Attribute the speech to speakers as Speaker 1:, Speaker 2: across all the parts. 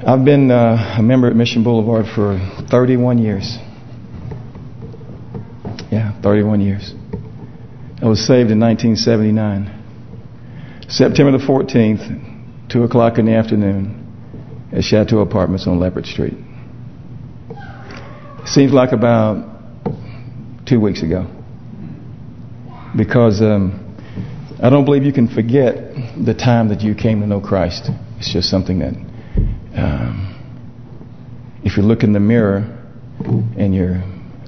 Speaker 1: I've been a member at Mission Boulevard for 31 years. Yeah, 31 years. I was saved in 1979. September the 14th, 2 o'clock in the afternoon, at Chateau Apartments on Leopard Street. Seems like about 2 weeks ago. Because I don't believe you can forget the time that you came to know Christ. It's just something that, if you look in the mirror and you're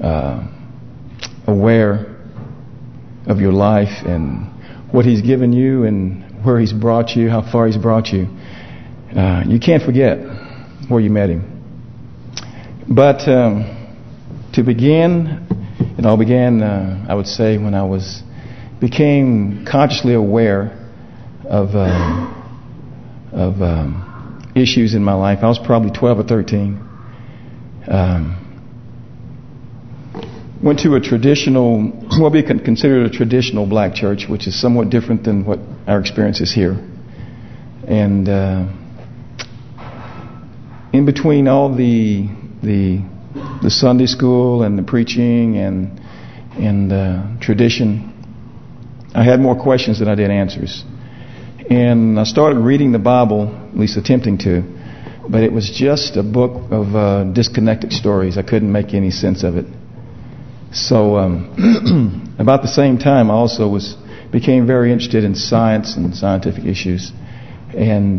Speaker 1: aware of your life and what He's given you and where He's brought you, how far He's brought you, you can't forget where you met Him. But to begin, it all began, I would say, when I became consciously aware of issues in my life. I was probably 12 or 13. Went to a traditional, what we can consider a traditional black church, which is somewhat different than what our experience is here. And in between all the Sunday school and the preaching and tradition, I had more questions than I did answers. And I started reading the Bible, at least attempting to, but it was just a book of disconnected stories. I couldn't make any sense of it. So about the same time, I also became very interested in science and scientific issues. And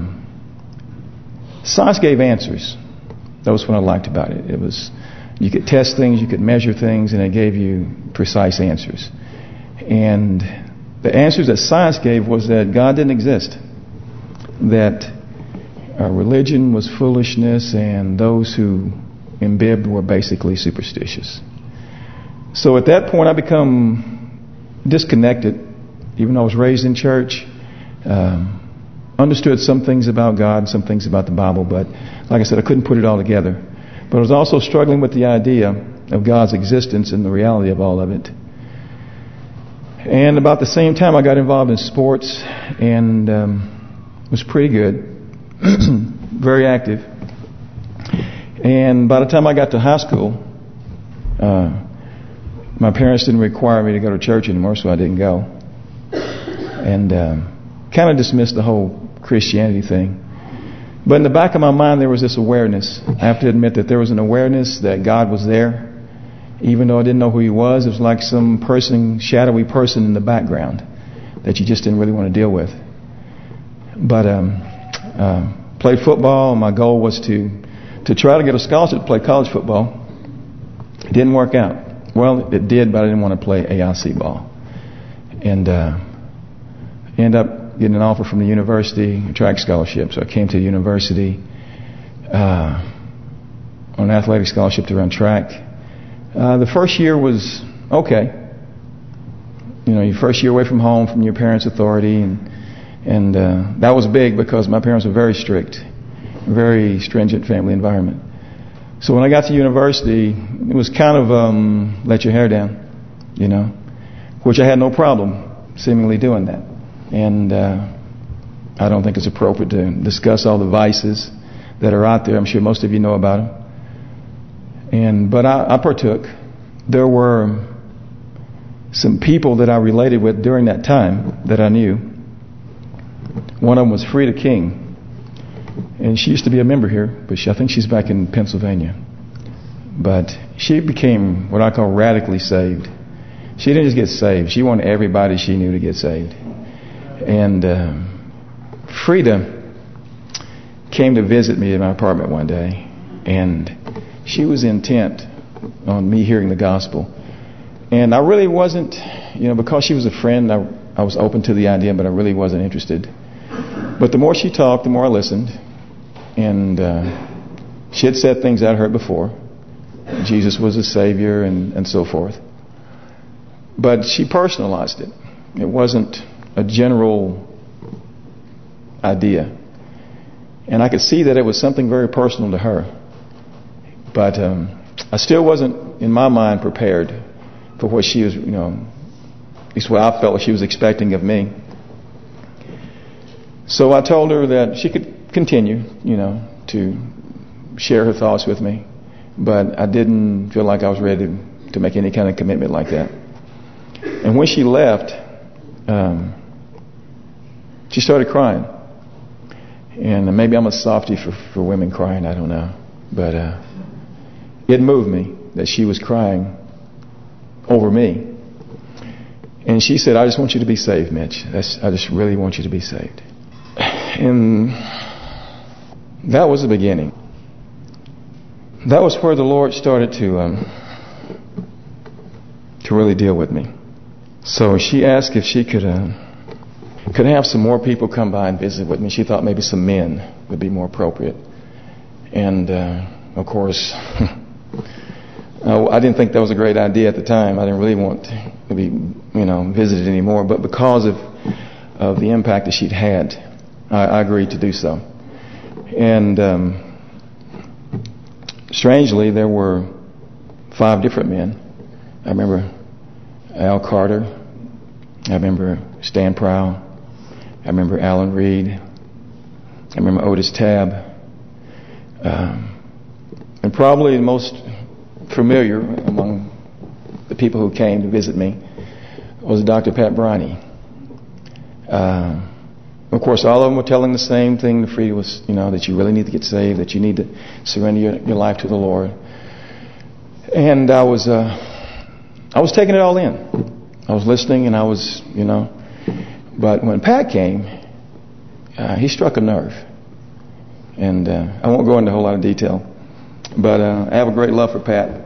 Speaker 1: science gave answers. That was what I liked about it. It was, you could test things, you could measure things, and it gave you precise answers. And the answers that science gave was that God didn't exist, that religion was foolishness, and those who imbibed were basically superstitious. So at that point I become disconnected, even though I was raised in church, understood some things about God, some things about the Bible, but like I said, I couldn't put it all together. But I was also struggling with the idea of God's existence and the reality of all of it. And about the same time I got involved in sports and was pretty good, very active. And by the time I got to high school, my parents didn't require me to go to church anymore, so I didn't go. And kind of dismissed the whole Christianity thing. But in the back of my mind there was this awareness. I have to admit that there was an awareness that God was there. Even though I didn't know who He was, it was like some shadowy person in the background that you just didn't really want to deal with. But played football. My goal was to try to get a scholarship to play college football. It didn't work out. Well, it did, but I didn't want to play AIC ball. And ended up getting an offer from the university, a track scholarship. So I came to the university on an athletic scholarship to run track. The first year was okay. You know, your first year away from home, from your parents' authority, and that was big because my parents were very strict, very stringent family environment. So when I got to university, it was kind of let your hair down, you know, which I had no problem seemingly doing that. And I don't think it's appropriate to discuss all the vices that are out there. I'm sure most of you know about them. But I partook. There were some people that I related with during that time that I knew. One of them was Frida King. And she used to be a member here, but I think she's back in Pennsylvania. But she became what I call radically saved. She didn't just get saved. She wanted everybody she knew to get saved. And Frida came to visit me in my apartment one day. And she was intent on me hearing the gospel. And I really wasn't, because she was a friend, I was open to the idea, but I really wasn't interested. But the more she talked, the more I listened. And she had said things I'd heard before. Jesus was a Savior and so forth. But she personalized it. It wasn't a general idea. And I could see that it was something very personal to her. But I still wasn't, in my mind, prepared for what she was, at least what I felt like she was expecting of me. So I told her that she could continue, to share her thoughts with me, but I didn't feel like I was ready to make any kind of commitment like that. And when she left, she started crying. And maybe I'm a softie for women crying, I don't know. But it moved me that she was crying over me. And she said, I just want you to be saved, Mitch. I just really want you to be saved. And that was the beginning. That was where the Lord started to really deal with me. So she asked if she could have some more people come by and visit with me. She thought maybe some men would be more appropriate. And of course, I didn't think that was a great idea at the time. I didn't really want to be, visited anymore. But because of the impact that she'd had, I agreed to do so. And strangely, there were 5 different men. I remember Al Carter. I remember Stan Prowl. I remember Alan Reed. I remember Otis Tabb. And probably the most familiar among the people who came to visit me was Dr. Pat Briney. Of course, all of them were telling the same thing to Frida was, that you really need to get saved, that you need to surrender your life to the Lord. And I was taking it all in. I was listening, and I was, But when Pat came, he struck a nerve. And I won't go into a whole lot of detail. But I have a great love for Pat.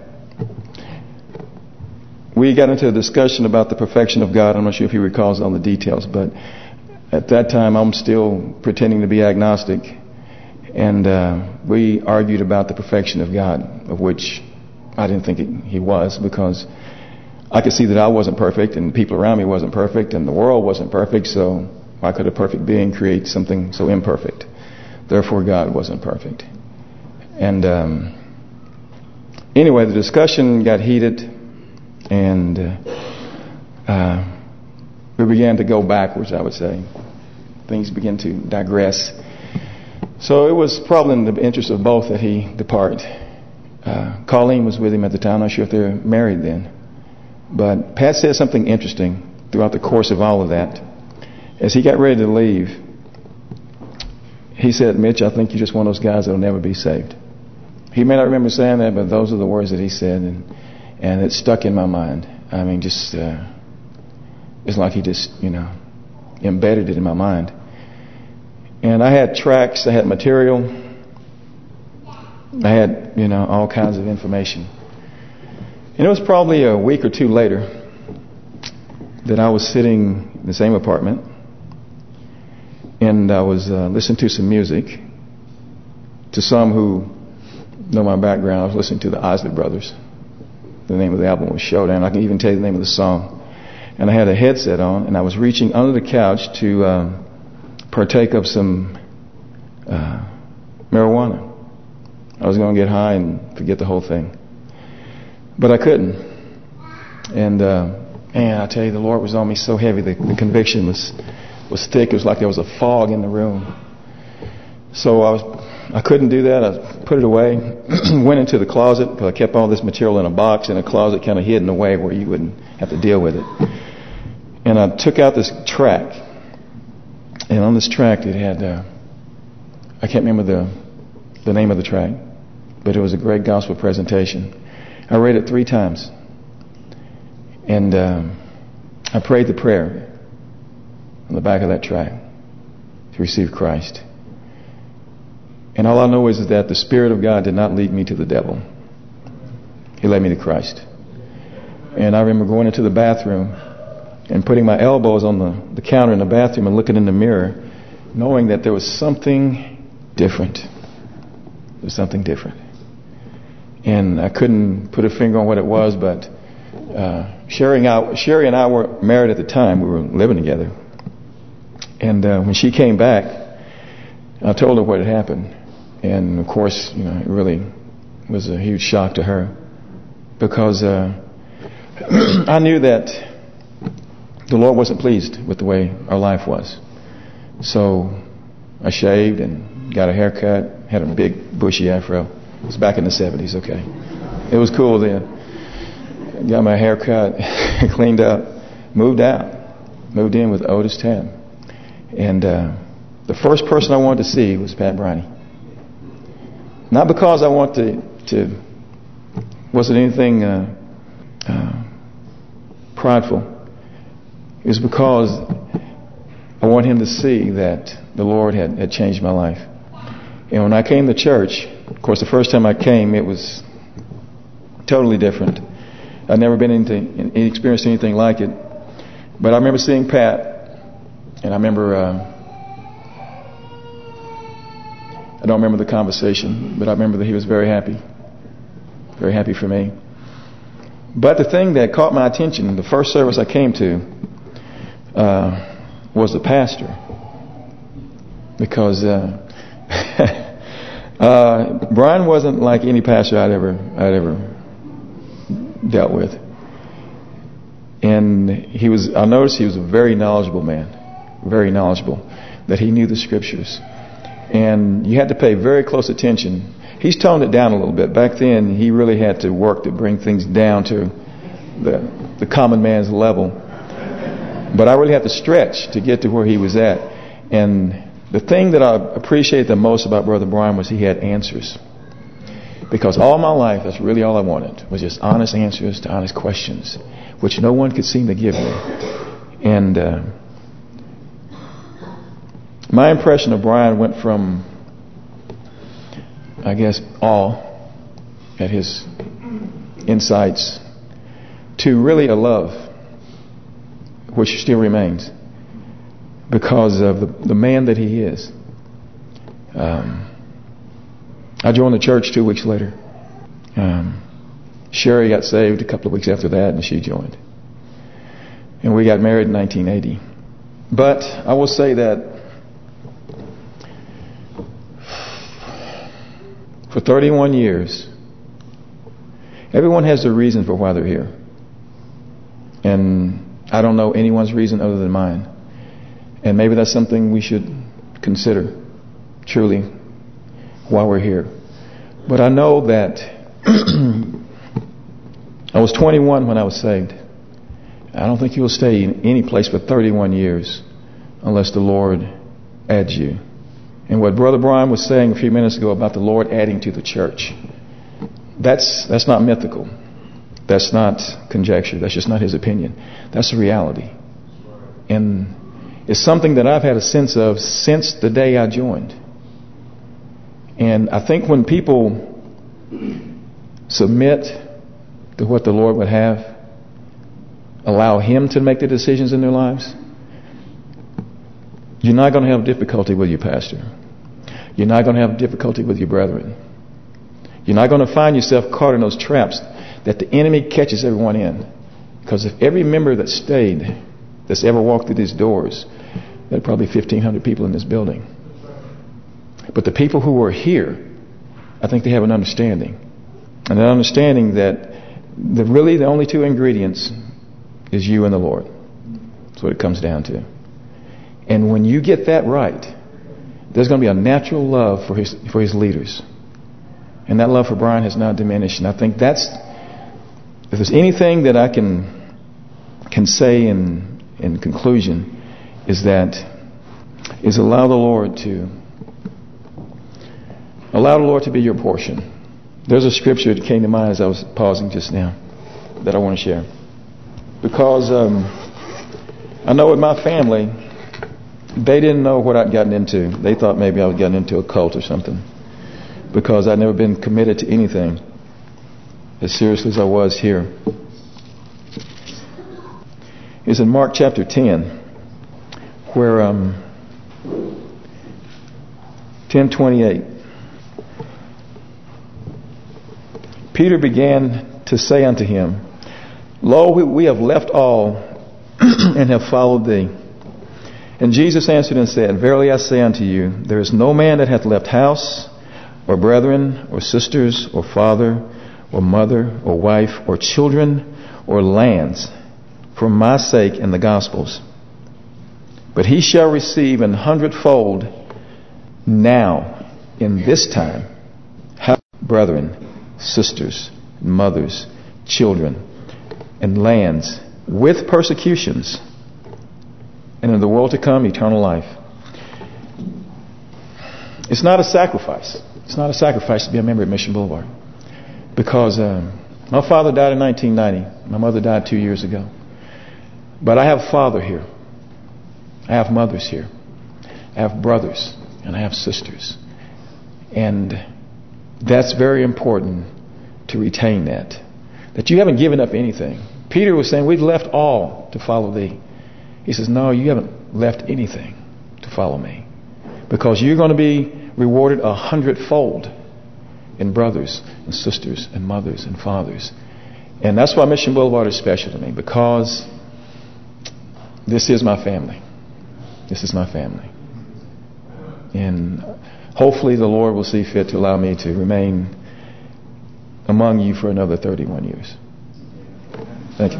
Speaker 1: We got into a discussion about the perfection of God. I'm not sure if he recalls all the details, but at that time I'm still pretending to be agnostic. And we argued about the perfection of God, of which I didn't think he was, because I could see that I wasn't perfect, and people around me wasn't perfect, and the world wasn't perfect, so why could a perfect being create something so imperfect? Therefore, God wasn't perfect. And anyway, the discussion got heated, and we began to go backwards, I would say. Things began to digress. So it was probably in the interest of both that he depart. Colleen was with him at the time. I'm not sure if they were married then. But Pat said something interesting throughout the course of all of that. As he got ready to leave, he said, Mitch, I think you're just one of those guys that will never be saved. He may not remember saying that, but those are the words that he said, and it stuck in my mind. I mean, just it's like he just, embedded it in my mind. And I had tracts, I had material, I had, all kinds of information. And it was probably a week or two later that I was sitting in the same apartment, and I was listening to some music. To some who know my background, I was listening to the Isley Brothers. The name of the album was Showdown. I can even tell you the name of the song. And I had a headset on, and I was reaching under the couch to partake of some marijuana. I was going to get high and forget the whole thing. But I couldn't. And man, I tell you, the Lord was on me so heavy. The conviction was thick. It was like there was a fog in the room. So I couldn't do that. I put it away. Went into the closet, because I kept all this material in a box in a closet, kind of hidden away where you wouldn't have to deal with it. And I took out this tract. And on this tract it had, I can't remember the name of the tract, but it was a great gospel presentation. I read it 3 times. And I prayed the prayer on the back of that tract to receive Christ. And all I know is that the Spirit of God did not lead me to the devil. He led me to Christ. And I remember going into the bathroom and putting my elbows on the counter in the bathroom and looking in the mirror, knowing that there was something different. There was something different. And I couldn't put a finger on what it was, but Sherry and I were married at the time. We were living together. And when she came back, I told her what had happened. And of course, it really was a huge shock to her, because I knew that the Lord wasn't pleased with the way our life was. So I shaved and got a haircut, had a big bushy afro. It was back in the 70s, okay. It was cool then. Got my hair cut, cleaned up, moved in with Otis Tabb. And the first person I wanted to see was Pat Briney. Not because I wanted to wasn't anything prideful. It was because I want him to see that the Lord had changed my life. And when I came to church, of course, the first time I came, it was totally different. I'd never experienced anything like it. But I remember seeing Pat, and I remember, I don't remember the conversation, but I remember that he was very happy for me. But the thing that caught my attention, the first service I came to, was the pastor. Because Brian wasn't like any pastor I'd ever dealt with. And I noticed he was a very knowledgeable man. Very knowledgeable. That he knew the scriptures. And you had to pay very close attention. He's toned it down a little bit. Back then, he really had to work to bring things down to the common man's level. But I really had to stretch to get to where he was at. And the thing that I appreciated the most about Brother Brian was he had answers. Because all my life, that's really all I wanted, was just honest answers to honest questions, which no one could seem to give me. And my impression of Brian went from, I guess, awe at his insights to really a love, which still remains because of the man that he is. I joined the church 2 weeks later. Sherry got saved a couple of weeks after that, and she joined. And we got married in 1980. But I will say that for 31 years, everyone has their reason for why they're here. And I don't know anyone's reason other than mine. And maybe that's something we should consider, truly, while we're here. But I know that I was 21 when I was saved. I don't think you'll stay in any place for 31 years unless the Lord adds you. And what Brother Brian was saying a few minutes ago about the Lord adding to the church, that's not mythical. That's not conjecture. That's just not his opinion. That's a reality. And it's something that I've had a sense of since the day I joined. And I think when people submit to what the Lord would have, allow Him to make the decisions in their lives, you're not going to have difficulty with your pastor. You're not going to have difficulty with your brethren. You're not going to find yourself caught in those traps that the enemy catches everyone in. Because if every member that stayed, that's ever walked through these doors, there are probably 1,500 people in this building. But the people who are here, I think they have an understanding. And an understanding that really the only two ingredients is you and the Lord. That's what it comes down to. And when you get that right, there's going to be a natural love for his leaders. And that love for Brian has not diminished. And I think that's, if there's anything that I can say in conclusion, is allow the Lord to be your portion. There's a scripture that came to mind as I was pausing just now that I want to share. Because I know with my family, they didn't know what I'd gotten into. They thought maybe I was getting into a cult or something. Because I'd never been committed to anything as seriously as I was here. It's in Mark chapter 10, where 10:28. Peter began to say unto him, Lo, we have left all and have followed thee. And Jesus answered and said, Verily I say unto you, there is no man that hath left house, or brethren, or sisters, or father, or mother, or wife, or children, or lands, for my sake and the gospel's, but he shall receive 100-fold now in this time have brethren, sisters, mothers, children, and lands with persecutions, and in the world to come, eternal life. It's not a sacrifice. It's not a sacrifice to be a member at Mission Boulevard. Because my father died in 1990. My mother died 2 years ago. But I have a father here. I have mothers here. I have brothers. And I have sisters. And that's very important to retain that. That you haven't given up anything. Peter was saying, we've left all to follow thee. He says, no, you haven't left anything to follow me. Because you're going to be rewarded 100-fold in brothers and sisters and mothers and fathers. And that's why Mission Boulevard is special to me. Because this is my family. This is my family. And hopefully the Lord will see fit to allow me to remain among you for another 31 years. Thank you.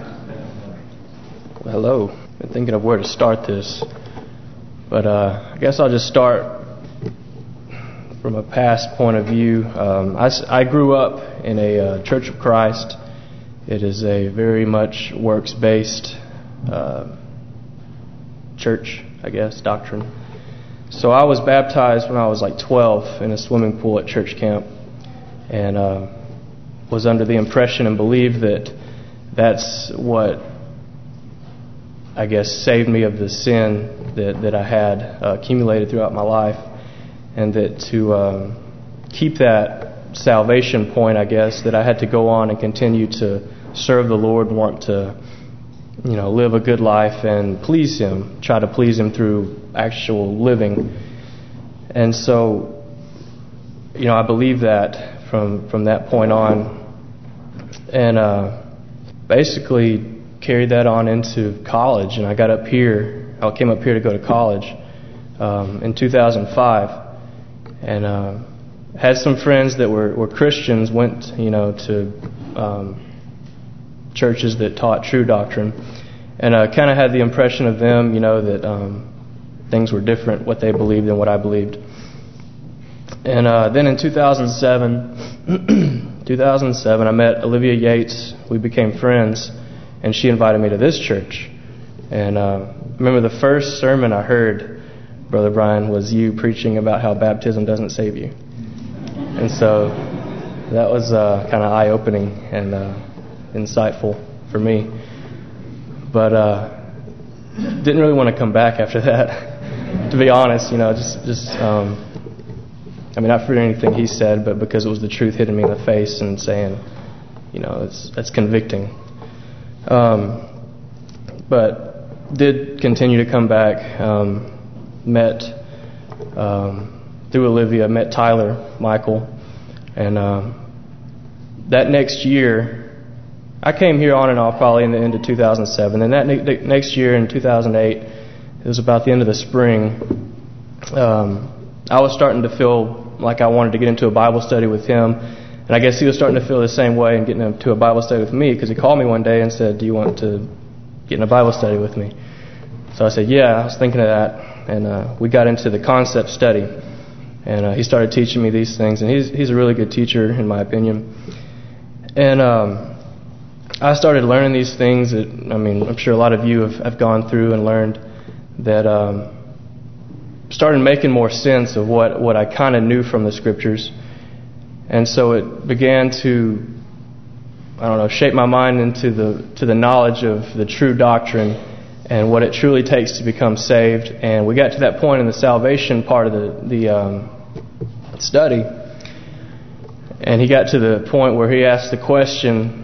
Speaker 2: Well, hello. Been thinking of where to start this, but I guess I'll just start from a past point of view. I grew up in a Church of Christ. It is a very much works-based church, I guess, doctrine. So I was baptized when I was like 12 in a swimming pool at church camp, and was under the impression and believed that that's what, I guess, saved me of the sin that I had accumulated throughout my life, and that to keep that salvation point, I guess, that I had to go on and continue to serve the Lord and want to, live a good life and please Him, try to please Him through actual living. And so, I believe that from that point on, and basically carried that on into college. And I came up here to go to college in 2005, and had some friends that were Christians, went to churches that taught true doctrine, and kind of had the impression of them, that things were different, what they believed than what I believed. And then in 2007, I met Olivia Yates. We became friends, and she invited me to this church. And I remember the first sermon I heard, Brother Brian, was you preaching about how baptism doesn't save you. And so that was kind of eye-opening and insightful for me. But didn't really want to come back after that, to be honest. Not for anything he said, but because it was the truth hitting me in the face and saying, that's convicting. But did continue to come back. Met through Olivia, met Tyler, Michael, and that next year, I came here on and off probably in the end of 2007. And that next year in 2008, it was about the end of the spring, I was starting to feel like I wanted to get into a Bible study with him. And I guess he was starting to feel the same way and getting into a Bible study with me, because he called me one day and said, do you want to get in a Bible study with me? So I said, yeah, I was thinking of that. And we got into the concept study. And he started teaching me these things. And he's a really good teacher, in my opinion. And I started learning these things that, I'm sure a lot of you have gone through and learned, that started making more sense of what I kind of knew from the Scriptures. And so it began to, shape my mind into the knowledge of the true doctrine and what it truly takes to become saved. And we got to that point in the salvation part of the study, and he got to the point where he asked the question,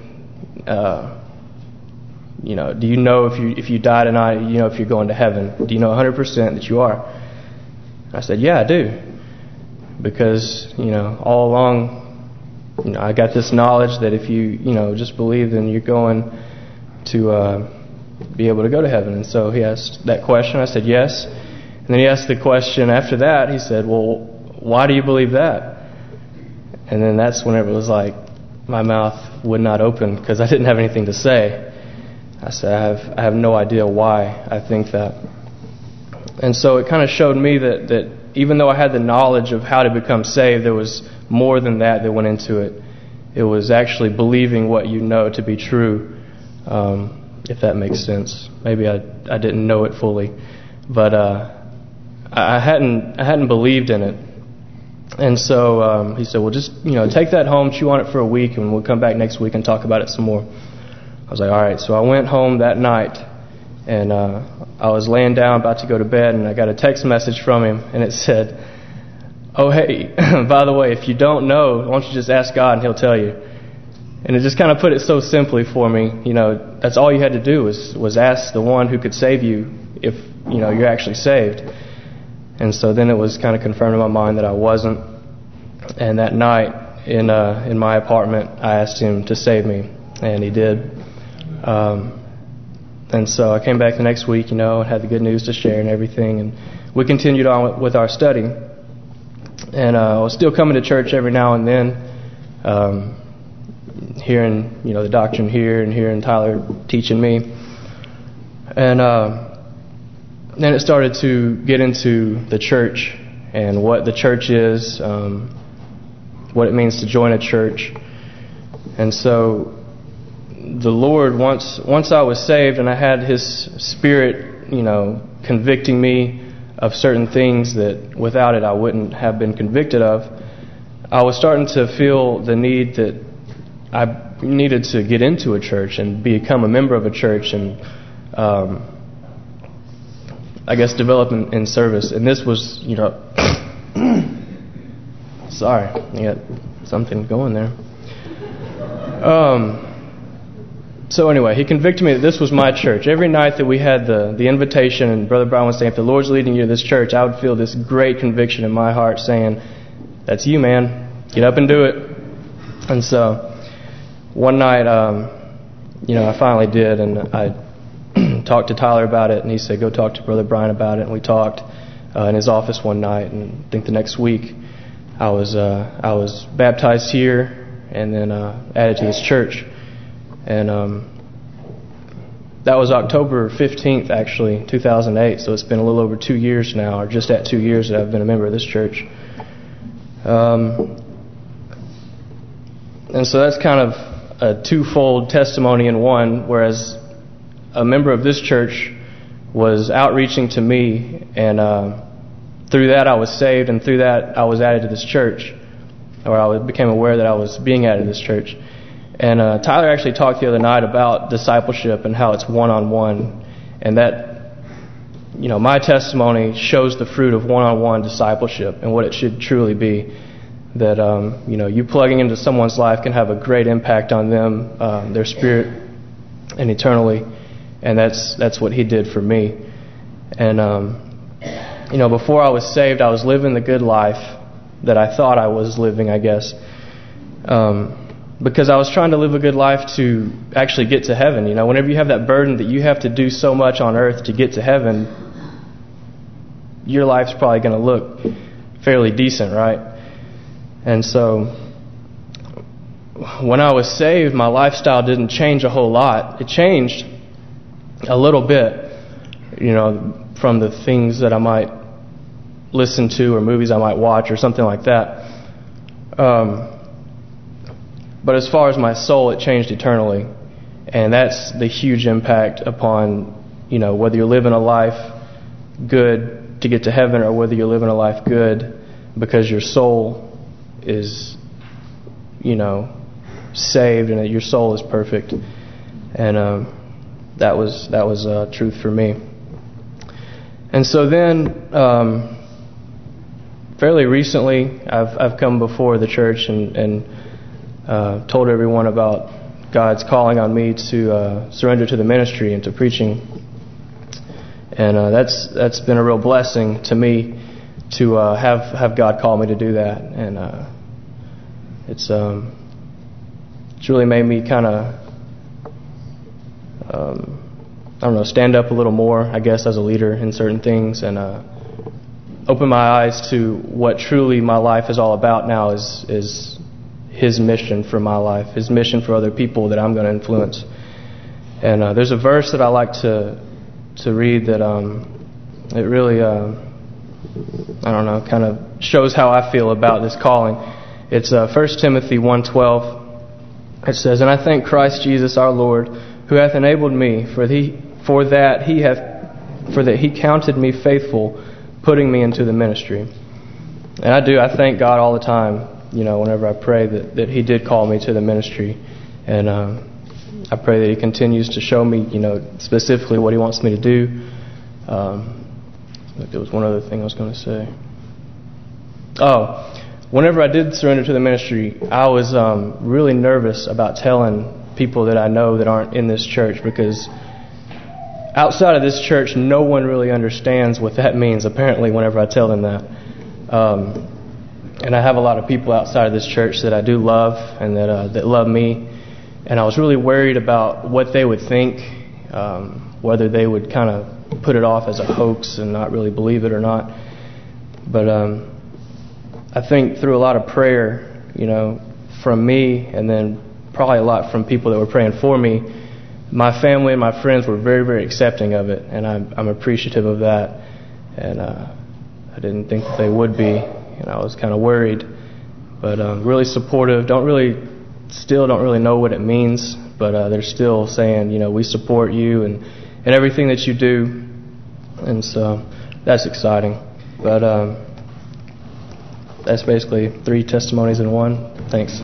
Speaker 2: do you know if you die tonight, if you're going to heaven? Do you know 100% that you are? I said, yeah, I do. Because, all along, I got this knowledge that if you, just believe, then you're going to be able to go to heaven. And so he asked that question. I said, yes. And then he asked the question after that. He said, well, why do you believe that? And then that's when it was like my mouth would not open, because I didn't have anything to say. I said, I have no idea why I think that. And so it kind of showed me that even though I had the knowledge of how to become saved, there was more than that went into it. It was actually believing what you know to be true, if that makes sense. Maybe I didn't know it fully, but I hadn't believed in it. And so he said, well, just take that home, chew on it for a week, and we'll come back next week and talk about it some more. I was like, all right. So I went home that night, and I was laying down about to go to bed, and I got a text message from him, and it said, oh, hey, by the way, if you don't know, why don't you just ask God and He'll tell you. And it just kind of put it so simply for me. That's all you had to do was ask the one who could save you if you're actually saved. And so then it was kind of confirmed in my mind that I wasn't. And that night in my apartment, I asked Him to save me, and He did. And so I came back the next week, and had the good news to share and everything. And we continued on with our study. And I was still coming to church every now and then, hearing the doctrine here and hearing Tyler teaching me. And then it started to get into the church and what the church is, what it means to join a church. And so the Lord, once I was saved and I had His Spirit, convicting me of certain things that without it I wouldn't have been convicted of, I was starting to feel the need that I needed to get into a church and become a member of a church and I guess develop in service. And this was, sorry, I got something going there. So anyway, He convicted me that this was my church. Every night that we had the invitation, and Brother Brown would say, if the Lord's leading you to this church, I would feel this great conviction in my heart saying, that's you, man. Get up and do it. And so one night, I finally did, and I talked to Tyler about it, and he said, go talk to Brother Brian about it. And we talked in his office one night, and I think the next week I was baptized here and then added to this church. And that was October 15th, actually, 2008. So it's been a little over 2 years now, or just at 2 years that I've been a member of this church. And so that's kind of a twofold testimony in one, whereas a member of this church was outreaching to me, and through that I was saved, and through that I was added to this church, or I became aware that I was being added to this church. And Tyler actually talked the other night about discipleship and how it's one-on-one, and that, my testimony shows the fruit of one-on-one discipleship and what it should truly be. That, you plugging into someone's life can have a great impact on them, their spirit, and eternally. And that's what He did for me. And, before I was saved, I was living the good life that I thought I was living, I guess. Because I was trying to live a good life to actually get to heaven. Whenever you have that burden that you have to do so much on earth to get to heaven, your life's probably going to look fairly decent, right? And so when I was saved, my lifestyle didn't change a whole lot. It changed a little bit, from the things that I might listen to or movies I might watch or something like that. But as far as my soul, it changed eternally. And that's the huge impact upon, whether you're living a life good to get to heaven or whether you're living a life good because your soul is, saved and that your soul is perfect. And that was truth for me. And so then, fairly recently, I've come before the church and told everyone about God's calling on me to surrender to the ministry and to preaching. And that's been a real blessing to me to have God call me to do that. And it's really made me kind of stand up a little more, I guess, as a leader in certain things, and open my eyes to what truly my life is all about now is His mission for my life, His mission for other people that I'm going to influence. And there's a verse that I like to read that it really I don't know, kind of shows how I feel about this calling. It's 1 Timothy 1:12. It says, "And I thank Christ Jesus our Lord, who hath enabled me, for that he counted me faithful, putting me into the ministry." And I thank God all the time, whenever I pray that He did call me to the ministry. And I pray that He continues to show me, specifically what He wants me to do. There was one other thing I was going to say. Whenever I did surrender to the ministry, I was really nervous about telling people that I know that aren't in this church, because outside of this church, no one really understands what that means, apparently, whenever I tell them that. And I have a lot of people outside of this church that I do love and that love me. And I was really worried about what they would think, whether they would kind of put it off as a hoax and not really believe it or not. But I think through a lot of prayer, from me, and then probably a lot from people that were praying for me, my family and my friends were very, very accepting of it, and I'm appreciative of that. And I didn't think that they would be, and I was kind of worried, but really supportive. Don't really know what it means, but they're still saying, we support you and everything that you do, and so that's exciting. But that's basically 3 testimonies in one. Thanks.